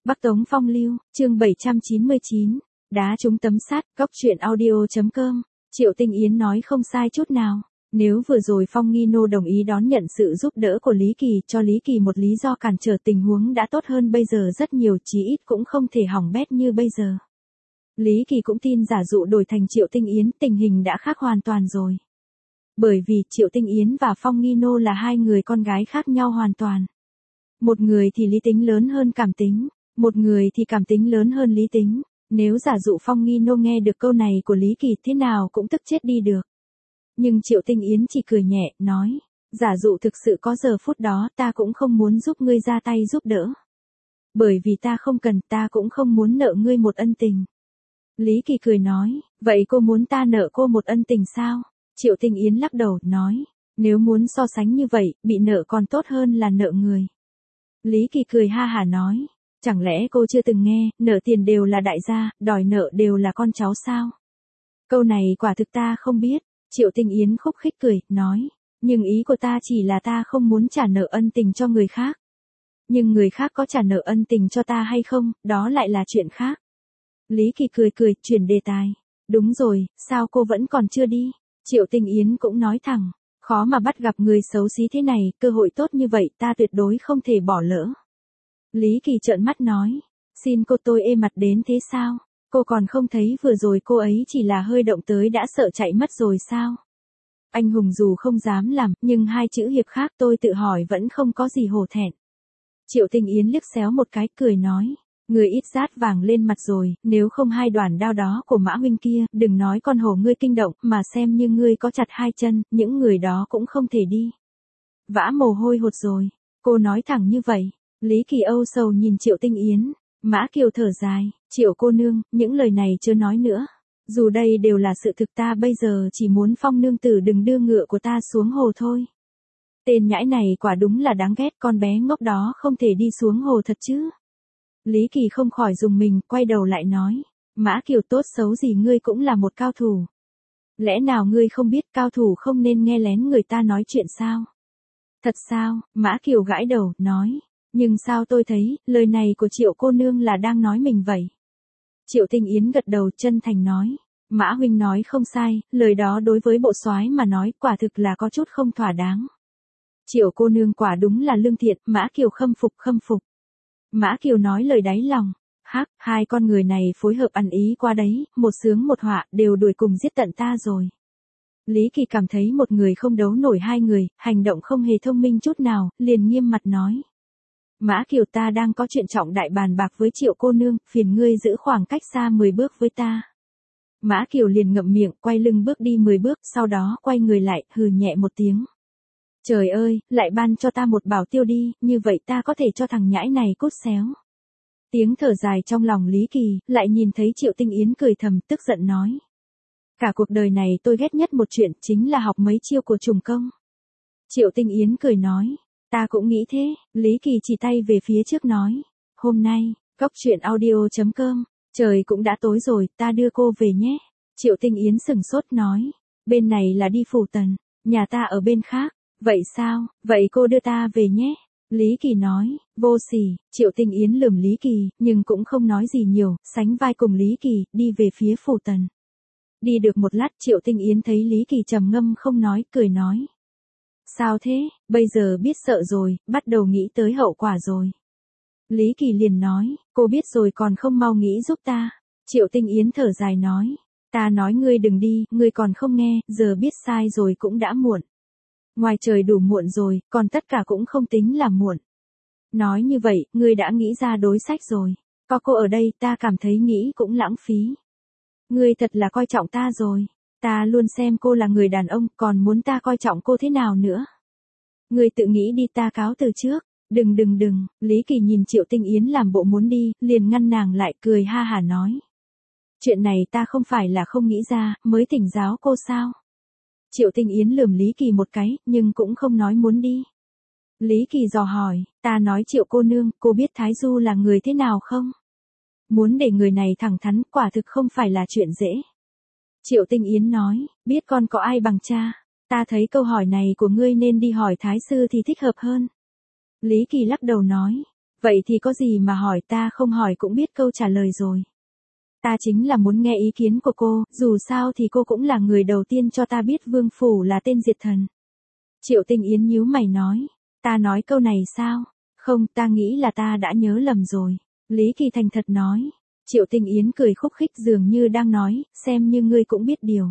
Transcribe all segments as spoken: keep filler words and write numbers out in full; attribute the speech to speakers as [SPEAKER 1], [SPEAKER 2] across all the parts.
[SPEAKER 1] Bắc Tống Phong Lưu, chương bảy trăm chín mươi chín, đá trúng tấm sắt, góc truyện audio.com, Triệu Tinh Yến nói không sai chút nào. Nếu vừa rồi Phong Nghi Nô đồng ý đón nhận sự giúp đỡ của Lý Kỳ, cho Lý Kỳ một lý do cản trở, tình huống đã tốt hơn bây giờ rất nhiều, chí ít cũng không thể hỏng bét như bây giờ. Lý Kỳ cũng tin giả dụ đổi thành Triệu Tinh Yến, tình hình đã khác hoàn toàn rồi. Bởi vì Triệu Tinh Yến và Phong Nghi Nô là hai người con gái khác nhau hoàn toàn. Một người thì lý tính lớn hơn cảm tính, một người thì cảm tính lớn hơn lý tính. Nếu giả dụ Phong Nghi Nô nghe được câu này của Lý Kỳ thế nào cũng tức chết đi được. Nhưng Triệu Tinh Yến chỉ cười nhẹ, nói, giả dụ thực sự có giờ phút đó ta cũng không muốn giúp ngươi ra tay giúp đỡ. Bởi vì ta không cần, ta cũng không muốn nợ ngươi một ân tình. Lý Kỳ cười nói, vậy cô muốn ta nợ cô một ân tình sao? Triệu Tinh Yến lắc đầu, nói, nếu muốn so sánh như vậy, bị nợ còn tốt hơn là nợ người. Lý Kỳ cười ha hả nói, chẳng lẽ cô chưa từng nghe, nợ tiền đều là đại gia, đòi nợ đều là con cháu sao? Câu này quả thực ta không biết. Triệu Tinh Yến khúc khích cười, nói, nhưng ý của ta chỉ là ta không muốn trả nợ ân tình cho người khác. Nhưng người khác có trả nợ ân tình cho ta hay không, đó lại là chuyện khác. Lý Kỳ cười cười, chuyển đề tài. Đúng rồi, sao cô vẫn còn chưa đi? Triệu Tinh Yến cũng nói thẳng, khó mà bắt gặp người xấu xí thế này, cơ hội tốt như vậy ta tuyệt đối không thể bỏ lỡ. Lý Kỳ trợn mắt nói, xin cô tôi ê mặt đến thế sao? Cô còn không thấy vừa rồi cô ấy chỉ là hơi động tới đã sợ chạy mất rồi sao? Anh hùng dù không dám làm, nhưng hai chữ hiệp khác tôi tự hỏi vẫn không có gì hổ thẹn. Triệu Tinh Yến liếc xéo một cái, cười nói, người ít rát vàng lên mặt rồi, nếu không hai đoàn đao đó của Mã huynh kia, đừng nói con hổ ngươi kinh động, mà xem như ngươi có chặt hai chân, những người đó cũng không thể đi. Vã mồ hôi hột rồi, cô nói thẳng như vậy. Lý Kỳ âu sầu nhìn Triệu Tinh Yến. Mã Kiều thở dài, Triệu cô nương, những lời này chưa nói nữa. Dù đây đều là sự thực, ta bây giờ chỉ muốn Phong nương tử đừng đưa ngựa của ta xuống hồ thôi. Tên nhãi này quả đúng là đáng ghét, con bé ngốc đó không thể đi xuống hồ thật chứ. Lý Kỳ không khỏi dùng mình, quay đầu lại nói, Mã Kiều tốt xấu gì ngươi cũng là một cao thủ. Lẽ nào ngươi không biết cao thủ không nên nghe lén người ta nói chuyện sao? Thật sao? Mã Kiều gãi đầu, nói. Nhưng sao tôi thấy, lời này của Triệu cô nương là đang nói mình vậy? Triệu Tinh Yến gật đầu chân thành nói, Mã huynh nói không sai, lời đó đối với bộ soái mà nói quả thực là có chút không thỏa đáng. Triệu cô nương quả đúng là lương thiện, Mã Kiều khâm phục khâm phục. Mã Kiều nói lời đáy lòng, hắc, hai con người này phối hợp ăn ý qua đấy, một sướng một họa, đều đuổi cùng giết tận ta rồi. Lý Kỳ cảm thấy một người không đấu nổi hai người, hành động không hề thông minh chút nào, liền nghiêm mặt nói. Mã Kiều, ta đang có chuyện trọng đại bàn bạc với Triệu cô nương, phiền ngươi giữ khoảng cách xa mười bước với ta. Mã Kiều liền ngậm miệng, quay lưng bước đi mười bước, sau đó quay người lại, hừ nhẹ một tiếng. Trời ơi, lại ban cho ta một bảo tiêu đi, như vậy ta có thể cho thằng nhãi này cút xéo. Tiếng thở dài trong lòng Lý Kỳ, lại nhìn thấy Triệu Tinh Yến cười thầm, tức giận nói. Cả cuộc đời này tôi ghét nhất một chuyện, chính là học mấy chiêu của trùng công. Triệu Tinh Yến cười nói. Ta cũng nghĩ thế, Lý Kỳ chỉ tay về phía trước nói. Hôm nay, góc truyện audio.com, trời cũng đã tối rồi, ta đưa cô về nhé. Triệu Tinh Yến sừng sốt nói. Bên này là đi Phủ Tần, nhà ta ở bên khác. Vậy sao, vậy cô đưa ta về nhé. Lý Kỳ nói, vô sỉ. Triệu Tinh Yến lườm Lý Kỳ, nhưng cũng không nói gì nhiều, sánh vai cùng Lý Kỳ, đi về phía Phủ Tần. Đi được một lát, Triệu Tinh Yến thấy Lý Kỳ trầm ngâm không nói, cười nói. Sao thế, bây giờ biết sợ rồi, bắt đầu nghĩ tới hậu quả rồi. Lý Kỳ liền nói, cô biết rồi còn không mau nghĩ giúp ta. Triệu Tinh Yến thở dài nói, ta nói ngươi đừng đi, ngươi còn không nghe, giờ biết sai rồi cũng đã muộn. Ngoài trời đủ muộn rồi, còn tất cả cũng không tính là muộn. Nói như vậy, ngươi đã nghĩ ra đối sách rồi. Có cô ở đây, ta cảm thấy nghĩ cũng lãng phí. Ngươi thật là coi trọng ta rồi. Ta luôn xem cô là người đàn ông, còn muốn ta coi trọng cô thế nào nữa. Ngươi tự nghĩ đi, ta cáo từ trước. Đừng đừng đừng, Lý Kỳ nhìn Triệu Tinh Yến làm bộ muốn đi, liền ngăn nàng lại, cười ha hả nói. Chuyện này ta không phải là không nghĩ ra, mới thỉnh giáo cô sao. Triệu Tinh Yến lườm Lý Kỳ một cái, nhưng cũng không nói muốn đi. Lý Kỳ dò hỏi, ta nói Triệu cô nương, cô biết Thái Du là người thế nào không? Muốn để người này thẳng thắn, quả thực không phải là chuyện dễ. Triệu Tinh Yến nói, biết con có ai bằng cha, ta thấy câu hỏi này của ngươi nên đi hỏi Thái sư thì thích hợp hơn. Lý Kỳ lắc đầu nói, Vậy thì có gì mà hỏi, ta không hỏi cũng biết câu trả lời rồi. Ta chính là muốn nghe ý kiến của cô, dù sao thì cô cũng là người đầu tiên cho ta biết Vương Phủ là tên diệt thần. Triệu Tinh Yến nhíu mày nói, ta nói câu này sao? Không, ta nghĩ là ta đã nhớ lầm rồi. Lý Kỳ thành thật nói. Triệu Tinh Yến cười khúc khích dường như đang nói, xem như ngươi cũng biết điều.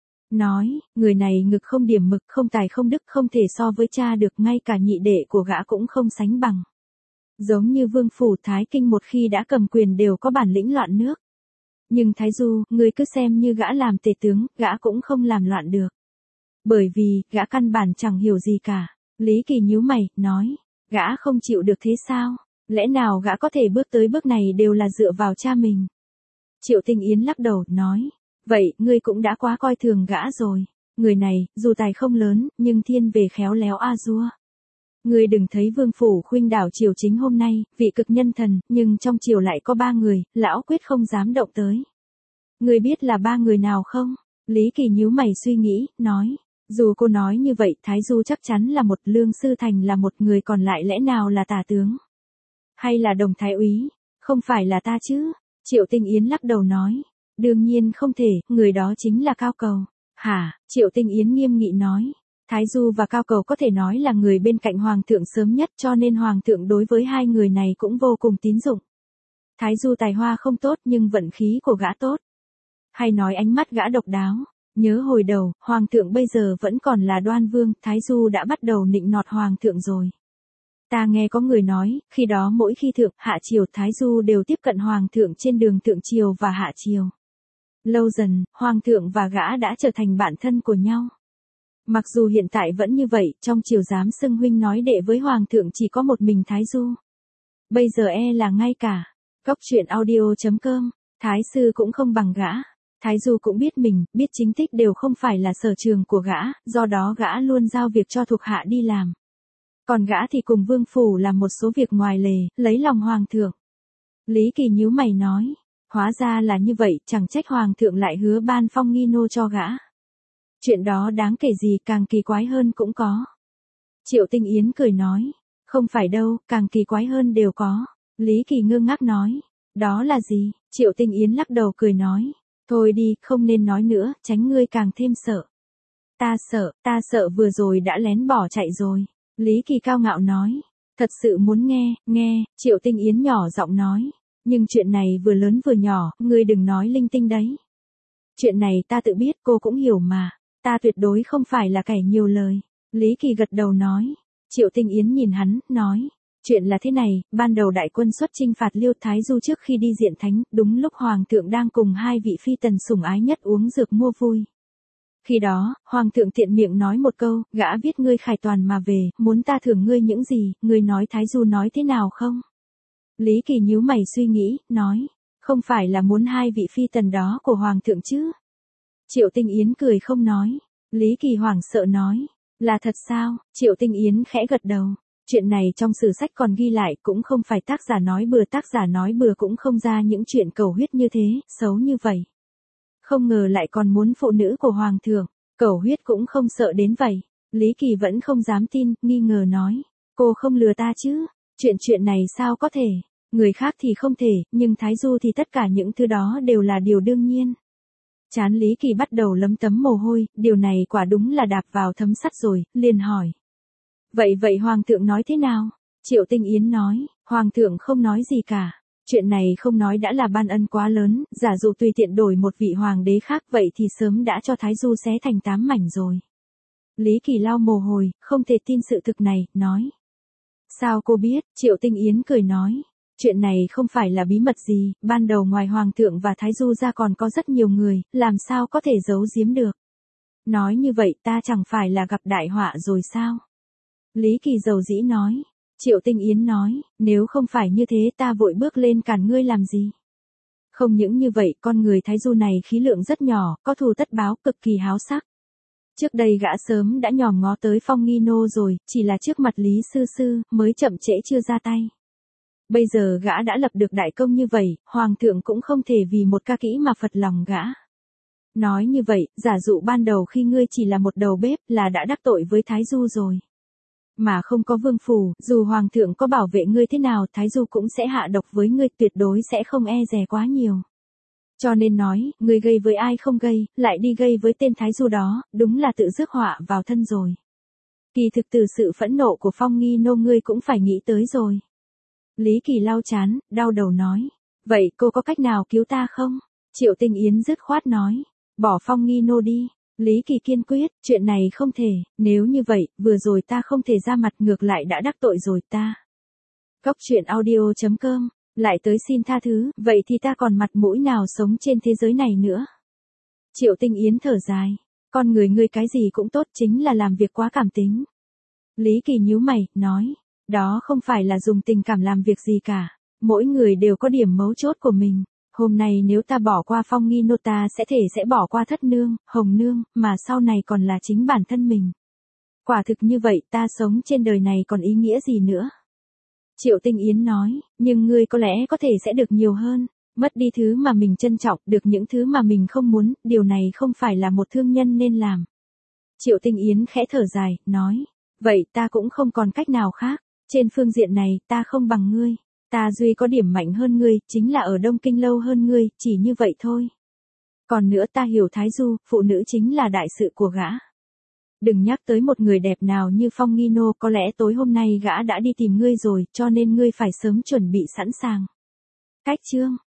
[SPEAKER 1] Nói, người này ngực không điểm mực, không tài không đức, không thể so với cha được, ngay cả nhị đệ của gã cũng không sánh bằng. Giống như Vương Phủ Thái Kinh một khi đã cầm quyền đều có bản lĩnh loạn nước. Nhưng Thái Du, ngươi cứ xem như gã làm tể tướng, gã cũng không làm loạn được. Bởi vì, gã căn bản chẳng hiểu gì cả. Lý Kỳ nhíu mày, nói, gã không chịu được thế sao? Lẽ nào gã có thể bước tới bước này đều là dựa vào cha mình? Triệu Tinh Yến lắc đầu, nói, vậy, ngươi cũng đã quá coi thường gã rồi. Người này, dù tài không lớn, nhưng thiên về khéo léo a dua. Ngươi đừng thấy Vương Phủ khuynh đảo triều chính hôm nay, vị cực nhân thần, nhưng trong triều lại có ba người, lão quyết không dám động tới. Ngươi biết là ba người nào không? Lý Kỳ nhíu mày suy nghĩ, nói, dù cô nói như vậy, Thái Du chắc chắn là một, Lương Sư Thành là một, người còn lại lẽ nào là tả tướng? Hay là Đồng Thái úy? Không phải là ta chứ? Triệu Tinh Yến lắc đầu nói, đương nhiên không thể, người đó chính là Cao Cầu. Hả? Triệu Tinh Yến nghiêm nghị nói, Thái Du và Cao Cầu có thể nói là người bên cạnh Hoàng thượng sớm nhất, cho nên Hoàng thượng đối với hai người này cũng vô cùng tín dụng. Thái Du tài hoa không tốt nhưng vận khí của gã tốt. Hay nói ánh mắt gã độc đáo. Nhớ hồi đầu, Hoàng thượng bây giờ vẫn còn là Đoan Vương, Thái Du đã bắt đầu nịnh nọt Hoàng thượng rồi. Ta nghe có người nói, khi đó mỗi khi thượng, hạ triều, Thái Du đều tiếp cận Hoàng thượng trên đường thượng triều và hạ triều. Lâu dần, Hoàng thượng và gã đã trở thành bạn thân của nhau. Mặc dù hiện tại vẫn như vậy, trong triều dám xưng huynh nói đệ với Hoàng thượng chỉ có một mình Thái Du. Bây giờ e là ngay cả, Cóc truyện audio chấm com, Thái sư cũng không bằng gã. Thái Du cũng biết mình, biết chính tích đều không phải là sở trường của gã, do đó gã luôn giao việc cho thuộc hạ đi làm. Còn gã thì cùng Vương Phủ làm một số việc ngoài lề, lấy lòng Hoàng thượng. Lý Kỳ nhíu mày nói, hóa ra là như vậy, chẳng trách Hoàng thượng lại hứa ban phong nghi nô cho gã. Chuyện đó đáng kể gì, càng kỳ quái hơn cũng có. Triệu Tinh Yến cười nói, không phải đâu, càng kỳ quái hơn đều có. Lý Kỳ ngơ ngác nói, đó là gì? Triệu Tinh Yến lắc đầu cười nói, thôi đi, không nên nói nữa, tránh ngươi càng thêm sợ. Ta sợ, ta sợ vừa rồi đã lén bỏ chạy rồi. Lý Kỳ cao ngạo nói, thật sự muốn nghe, nghe, Triệu Tinh Yến nhỏ giọng nói, nhưng chuyện này vừa lớn vừa nhỏ, ngươi đừng nói linh tinh đấy. Chuyện này ta tự biết, cô cũng hiểu mà, ta tuyệt đối không phải là kẻ nhiều lời. Lý Kỳ gật đầu nói, Triệu Tinh Yến nhìn hắn, nói, chuyện là thế này, ban đầu đại quân xuất chinh phạt Liêu Thái Du trước khi đi diện thánh, đúng lúc Hoàng thượng đang cùng hai vị phi tần sủng ái nhất uống dược mua vui. Khi đó, Hoàng thượng tiện miệng nói một câu, gã viết ngươi khải toàn mà về, muốn ta thưởng ngươi những gì, ngươi nói Thái Du nói thế nào không? Lý Kỳ nhíu mày suy nghĩ, nói, không phải là muốn hai vị phi tần đó của Hoàng thượng chứ? Triệu Tinh Yến cười không nói. Lý Kỳ hoảng sợ nói, là thật sao? Triệu Tinh Yến khẽ gật đầu. Chuyện này trong sử sách còn ghi lại, cũng không phải tác giả nói bừa, tác giả nói bừa cũng không ra những chuyện cầu huyết như thế, xấu như vậy. Không ngờ lại còn muốn phụ nữ của Hoàng thượng, cầu huyết cũng không sợ đến vậy. Lý Kỳ vẫn không dám tin, nghi ngờ nói, cô không lừa ta chứ, chuyện chuyện này sao có thể, người khác thì không thể, nhưng Thái Du thì tất cả những thứ đó đều là điều đương nhiên. Trán Lý Kỳ bắt đầu lấm tấm mồ hôi, điều này quả đúng là đạp vào thấm sắt rồi, liền hỏi. Vậy vậy Hoàng thượng nói thế nào? Triệu Tinh Yến nói, Hoàng thượng không nói gì cả. Chuyện này không nói đã là ban ân quá lớn, giả dụ tùy tiện đổi một vị hoàng đế khác vậy thì sớm đã cho Thái Du xé thành tám mảnh rồi. Lý Kỳ lau mồ hôi, không thể tin sự thực này, nói. Sao cô biết? Triệu Tinh Yến cười nói. Chuyện này không phải là bí mật gì, ban đầu ngoài Hoàng thượng và Thái Du ra còn có rất nhiều người, làm sao có thể giấu giếm được. Nói như vậy ta chẳng phải là gặp đại họa rồi sao? Lý Kỳ dầu dĩ nói. Triệu Tinh Yến nói, nếu không phải như thế ta vội bước lên cản ngươi làm gì? Không những như vậy, con người Thái Du này khí lượng rất nhỏ, có thù tất báo, cực kỳ háo sắc. Trước đây gã sớm đã nhòm ngó tới Phong Nghi Nô rồi, chỉ là trước mặt Lý Sư Sư, mới chậm trễ chưa ra tay. Bây giờ gã đã lập được đại công như vậy, Hoàng thượng cũng không thể vì một ca kỹ mà phật lòng gã. Nói như vậy, giả dụ ban đầu khi ngươi chỉ là một đầu bếp là đã đắc tội với Thái Du rồi. Mà không có vương phủ, dù hoàng thượng có bảo vệ ngươi thế nào, Thái Du cũng sẽ hạ độc với ngươi, tuyệt đối sẽ không e dè quá nhiều. Cho nên nói, ngươi gây với ai không gây, lại đi gây với tên Thái Du đó, đúng là tự rước họa vào thân rồi. Kỳ thực từ sự phẫn nộ của Phong Nghi Nô ngươi cũng phải nghĩ tới rồi. Lý Kỳ lau chán, đau đầu nói. Vậy cô có cách nào cứu ta không? Triệu Tinh Yến dứt khoát nói. Bỏ Phong Nghi Nô đi. Lý Kỳ kiên quyết, chuyện này không thể, nếu như vậy, vừa rồi ta không thể ra mặt, ngược lại đã đắc tội rồi ta. Góc truyện audio chấm com, lại tới xin tha thứ, vậy thì ta còn mặt mũi nào sống trên thế giới này nữa? Triệu Tinh Yến thở dài, con người ngươi cái gì cũng tốt, chính là làm việc quá cảm tính. Lý Kỳ nhíu mày, nói, đó không phải là dùng tình cảm làm việc gì cả, mỗi người đều có điểm mấu chốt của mình. Hôm nay nếu ta bỏ qua Phong Nghi Nô, ta sẽ thể sẽ bỏ qua Thất Nương, Hồng Nương, mà sau này còn là chính bản thân mình. Quả thực như vậy, ta sống trên đời này còn ý nghĩa gì nữa? Triệu Tinh Yến nói, nhưng ngươi có lẽ có thể sẽ được nhiều hơn, mất đi thứ mà mình trân trọng, được những thứ mà mình không muốn, điều này không phải là một thương nhân nên làm. Triệu Tinh Yến khẽ thở dài, nói, vậy ta cũng không còn cách nào khác, trên phương diện này ta không bằng ngươi. Ta duy có điểm mạnh hơn ngươi, chính là ở Đông Kinh lâu hơn ngươi, chỉ như vậy thôi. Còn nữa ta hiểu Thái Du, phụ nữ chính là đại sự của gã. Đừng nhắc tới một người đẹp nào như Phong Nghi Nô, có lẽ tối hôm nay gã đã đi tìm ngươi rồi, cho nên ngươi phải sớm chuẩn bị sẵn sàng. Cách chương